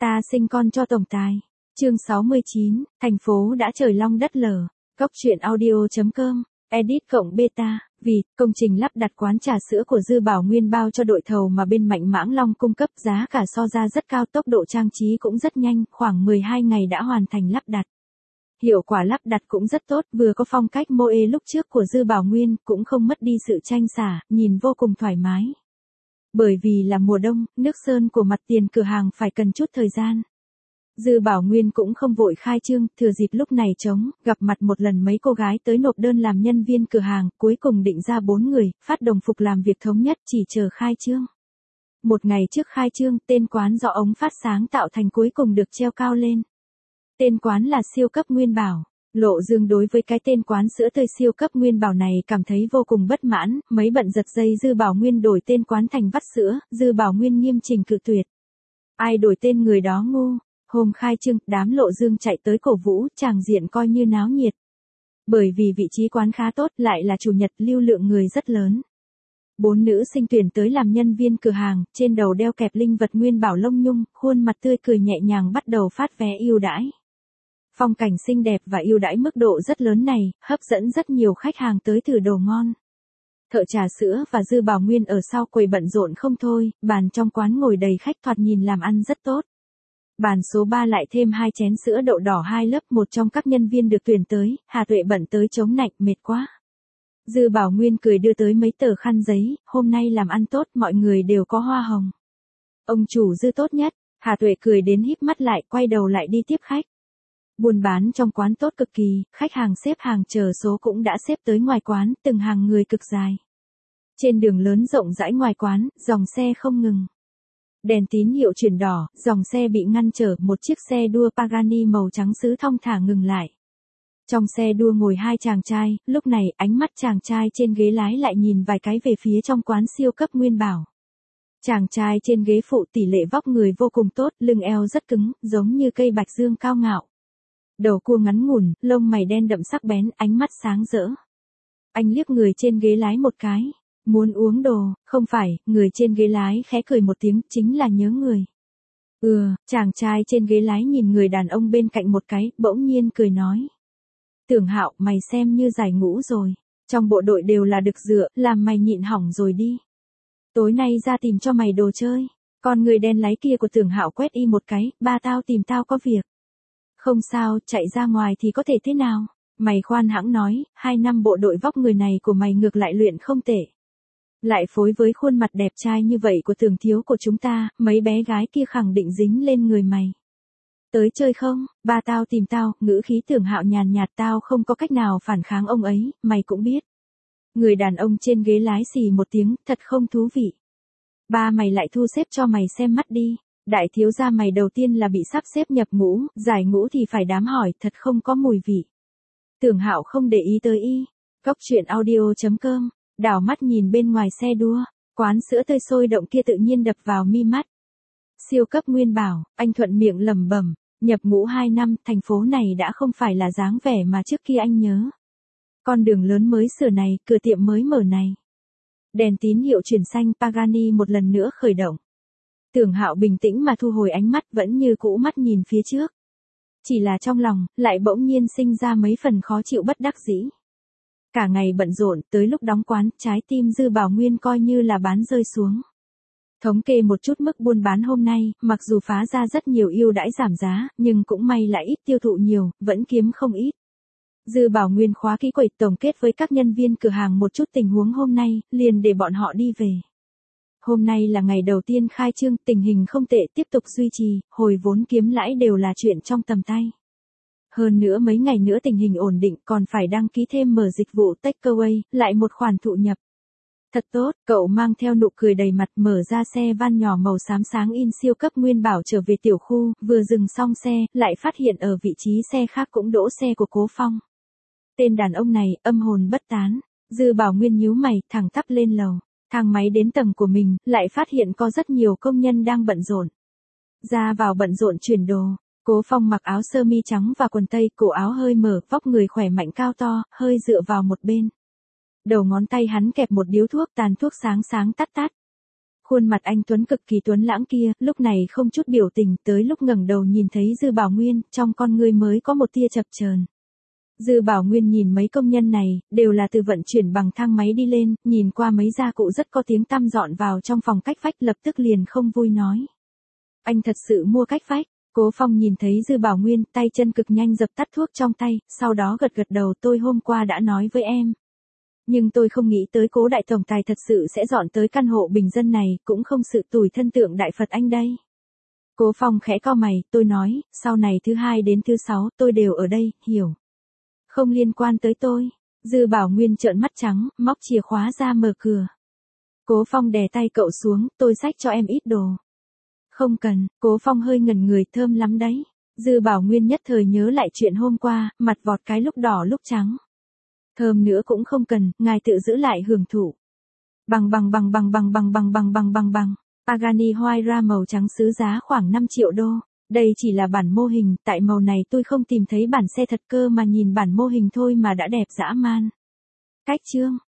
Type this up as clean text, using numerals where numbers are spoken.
Ta sinh con cho tổng tài. Chương 69, thành phố đã trời long đất lở. Cốc truyện audio.com, edit cộng beta. Vì công trình lắp đặt quán trà sữa của Dư Bảo Nguyên bao cho đội thầu mà bên Mạnh Mãng Long cung cấp, giá cả so ra rất cao, tốc độ trang trí cũng rất nhanh, khoảng 12 ngày đã hoàn thành lắp đặt. Hiệu quả lắp đặt cũng rất tốt, vừa có phong cách Moe lúc trước của Dư Bảo Nguyên, cũng không mất đi sự tranh xả, nhìn vô cùng thoải mái. Bởi vì là mùa đông, nước sơn của mặt tiền cửa hàng phải cần chút thời gian. Dư Bảo Nguyên cũng không vội khai trương, thừa dịp lúc này trống, gặp mặt một lần mấy cô gái tới nộp đơn làm nhân viên cửa hàng, cuối cùng định ra 4 người, phát đồng phục làm việc thống nhất, chỉ chờ khai trương. Một ngày trước khai trương, tên quán do ống phát sáng tạo thành cuối cùng được treo cao lên. Tên quán là Siêu cấp Nguyên Bảo. Lộ Dương đối với cái tên quán sữa tươi Siêu cấp Nguyên Bảo này cảm thấy vô cùng bất mãn, mấy bận giật dây Dư Bảo Nguyên đổi tên quán thành Vắt Sữa, Dư Bảo Nguyên nghiêm chỉnh cự tuyệt. Ai đổi tên người đó ngu. Hôm khai trương, đám Lộ Dương chạy tới cổ vũ, tràng diện coi như náo nhiệt. Bởi vì vị trí quán khá tốt, lại là chủ nhật, lưu lượng người rất lớn. 4 nữ sinh tuyển tới làm nhân viên cửa hàng, trên đầu đeo kẹp linh vật Nguyên Bảo lông nhung, khuôn mặt tươi cười nhẹ nhàng bắt đầu phát vé ưu đãi. Phong cảnh xinh đẹp và ưu đãi mức độ rất lớn này, hấp dẫn rất nhiều khách hàng tới thử đồ ngon. Thợ trà sữa và Dư Bảo Nguyên ở sau quầy bận rộn không thôi, bàn trong quán ngồi đầy khách, thoạt nhìn làm ăn rất tốt. Bàn số 3 lại thêm 2 chén sữa đậu đỏ 2 lớp, một trong các nhân viên được tuyển tới, Hà Tuệ bận tới chống nạnh, mệt quá. Dư Bảo Nguyên cười đưa tới mấy tờ khăn giấy, hôm nay làm ăn tốt, mọi người đều có hoa hồng. Ông chủ Dư tốt nhất, Hà Tuệ cười đến híp mắt lại, quay đầu lại đi tiếp khách. Buôn bán trong quán tốt cực kỳ, khách hàng xếp hàng chờ số cũng đã xếp tới ngoài quán, từng hàng người cực dài. Trên đường lớn rộng rãi ngoài quán, dòng xe không ngừng. Đèn tín hiệu chuyển đỏ, dòng xe bị ngăn trở, một chiếc xe đua Pagani màu trắng sứ thong thả ngừng lại. Trong xe đua ngồi 2 chàng trai, lúc này ánh mắt chàng trai trên ghế lái lại nhìn vài cái về phía trong quán Siêu cấp Nguyên Bảo. Chàng trai trên ghế phụ tỷ lệ vóc người vô cùng tốt, lưng eo rất cứng, giống như cây bạch dương cao ngạo. Đầu cua ngắn ngủn, lông mày đen đậm sắc bén, ánh mắt sáng rỡ. Anh liếc người trên ghế lái một cái. Muốn uống đồ, không phải, người trên ghế lái khẽ cười một tiếng, chính là nhớ người. Chàng trai trên ghế lái nhìn người đàn ông bên cạnh một cái, bỗng nhiên cười nói. Tưởng Hạo, mày xem như giải ngũ rồi. Trong bộ đội đều là đực dựa, làm mày nhịn hỏng rồi đi. Tối nay ra tìm cho mày đồ chơi. Còn người đen láy kia của Tưởng Hạo quét y một cái, ba tao tìm tao có việc. Không sao, chạy ra ngoài thì có thể thế nào? Mày khoan hãng nói, 2 năm bộ đội vóc người này của mày ngược lại luyện không tệ. Lại phối với khuôn mặt đẹp trai như vậy của Tưởng thiếu của chúng ta, mấy bé gái kia khẳng định dính lên người mày. Tới chơi không, ba tao tìm tao, ngữ khí Tưởng Hạo nhàn nhạt, tao không có cách nào phản kháng ông ấy, mày cũng biết. Người đàn ông trên ghế lái xì một tiếng, thật không thú vị. Ba mày lại thu xếp cho mày xem mắt đi. Đại thiếu gia mày đầu tiên là bị sắp xếp nhập ngũ, giải ngũ thì phải đám hỏi, thật không có mùi vị. Tưởng Hạo không để ý tới y. Cốc truyện audio.com, đảo mắt nhìn bên ngoài xe đua, quán sữa tươi sôi động kia tự nhiên đập vào mi mắt. Siêu cấp Nguyên Bảo, anh thuận miệng lẩm bẩm, nhập ngũ 2 năm, thành phố này đã không phải là dáng vẻ mà trước kia anh nhớ. Con đường lớn mới sửa này, cửa tiệm mới mở này. Đèn tín hiệu chuyển xanh, Pagani một lần nữa khởi động. Tưởng Hạo bình tĩnh mà thu hồi ánh mắt, vẫn như cũ mắt nhìn phía trước. Chỉ là trong lòng, lại bỗng nhiên sinh ra mấy phần khó chịu bất đắc dĩ. Cả ngày bận rộn, tới lúc đóng quán, trái tim Dư Bảo Nguyên coi như là bán rơi xuống. Thống kê một chút mức buôn bán hôm nay, mặc dù phá ra rất nhiều ưu đãi giảm giá, nhưng cũng may là ít tiêu thụ nhiều, vẫn kiếm không ít. Dư Bảo Nguyên khóa kỹ quầy, tổng kết với các nhân viên cửa hàng một chút tình huống hôm nay, liền để bọn họ đi về. Hôm nay là ngày đầu tiên khai trương, tình hình không tệ, tiếp tục duy trì, hồi vốn kiếm lãi đều là chuyện trong tầm tay. Hơn nữa mấy ngày nữa tình hình ổn định, còn phải đăng ký thêm mở dịch vụ takeaway, lại một khoản thụ nhập. Thật tốt, cậu mang theo nụ cười đầy mặt, mở ra xe van nhỏ màu xám sáng in Siêu cấp Nguyên Bảo trở về tiểu khu, vừa dừng xong xe, lại phát hiện ở vị trí xe khác cũng đỗ xe của Cố Phong. Tên đàn ông này, âm hồn bất tán. Dư Bảo Nguyên nhíu mày, thẳng tắp lên lầu. Thang máy đến tầng của mình, lại phát hiện có rất nhiều công nhân đang bận rộn. Ra vào bận rộn chuyển đồ. Cố Phong mặc áo sơ mi trắng và quần tây, cổ áo hơi mở, vóc người khỏe mạnh cao to, hơi dựa vào một bên. Đầu ngón tay hắn kẹp một điếu thuốc, tàn thuốc sáng sáng tắt tắt. Khuôn mặt anh Tuấn cực kỳ tuấn lãng kia, lúc này không chút biểu tình, tới lúc ngẩng đầu nhìn thấy Dư Bảo Nguyên, trong con ngươi mới có một tia chập chờn. Dư Bảo Nguyên nhìn mấy công nhân này, đều là từ vận chuyển bằng thang máy đi lên, nhìn qua mấy gia cụ rất có tiếng tăm dọn vào trong phòng cách vách, lập tức liền không vui nói. Anh thật sự mua cách vách. Cố Phong nhìn thấy Dư Bảo Nguyên, tay chân cực nhanh dập tắt thuốc trong tay, sau đó gật gật đầu, tôi hôm qua đã nói với em. Nhưng tôi không nghĩ tới Cố đại tổng tài thật sự sẽ dọn tới căn hộ bình dân này, cũng không sự tủi thân tượng đại Phật anh đây. Cố Phong khẽ cau mày, tôi nói, sau này thứ 2 đến thứ 6 tôi đều ở đây, hiểu. Không liên quan tới tôi. Dư Bảo Nguyên trợn mắt trắng, móc chìa khóa ra mở cửa. Cố Phong đè tay cậu xuống, tôi xách cho em ít đồ. Không cần, Cố Phong hơi ngẩn người, thơm lắm đấy. Dư Bảo Nguyên nhất thời nhớ lại chuyện hôm qua, mặt vọt cái lúc đỏ lúc trắng. Thơm nữa cũng không cần, ngài tự giữ lại hưởng thụ. Bằng. Pagani Huayra màu trắng xứ giá khoảng 5 triệu đô. Đây chỉ là bản mô hình, tại màu này tôi không tìm thấy bản xe thật cơ mà nhìn bản mô hình thôi mà đã đẹp dã man. Cách chương.